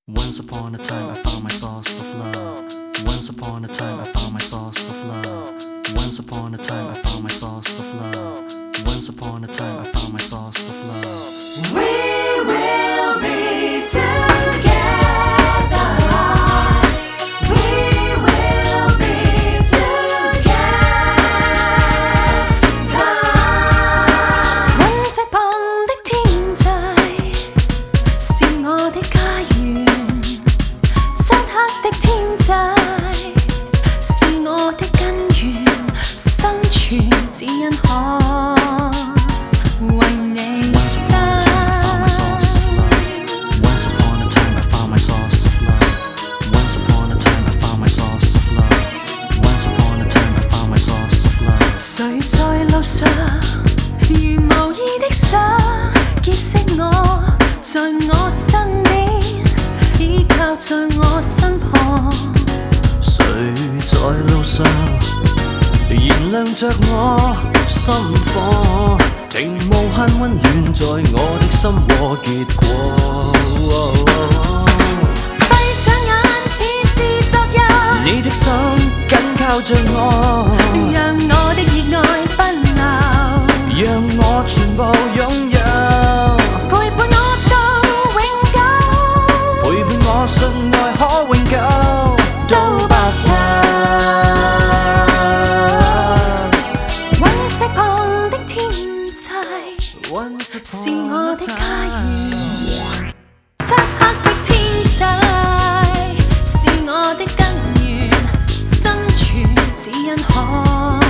Once upon a time I found my source of love. Once upon a time I found my source of love. Once upon a time I found my source of love. Once upon a time I found my source of love. We will be together. We will be together. 隕石旁的天際是我的家園，漆黑的天際是我的根源，生存只因可。誰在路上如無意的想結識我，在我身邊，依靠在我身旁。 誰在路上燃亮着我心火，情無限溫暖在我的心窩結果。 閉上眼似是昨日， 你的心緊靠着我， 讓我的熱愛不流， 讓我全部擁有， 陪伴我到永久， 陪伴我信愛可永久，都不怕。 隕石旁的天際是我的家園，漆黑的天際是我的根源，生存只因可。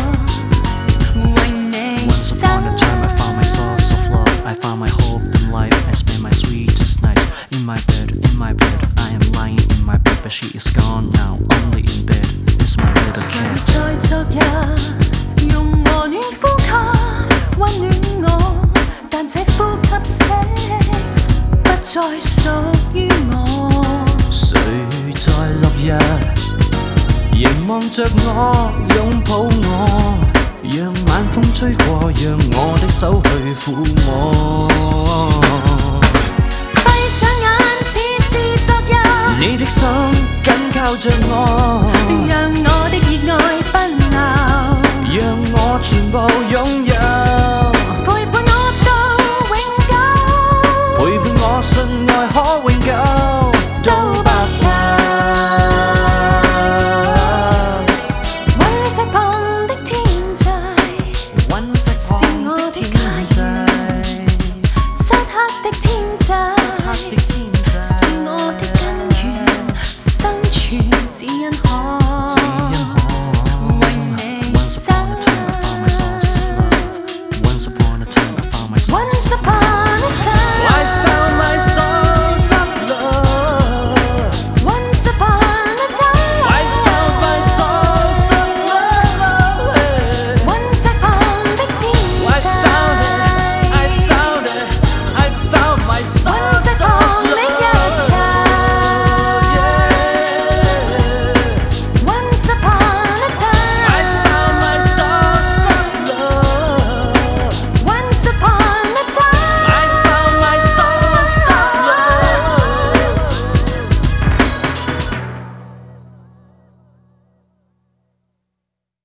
I found my hope in life. I spent my sweetest night in my bed. I am lying in my bed, but she is gone now. Only in bed is my little cat. 誰在昨日用和暖呼吸溫暖我，但這呼吸聲不再屬於我。 誰在落日凝望着我，擁抱我，讓晚風吹過，讓我的手去撫摸。 閉上眼似是昨日， 你的心緊靠着我，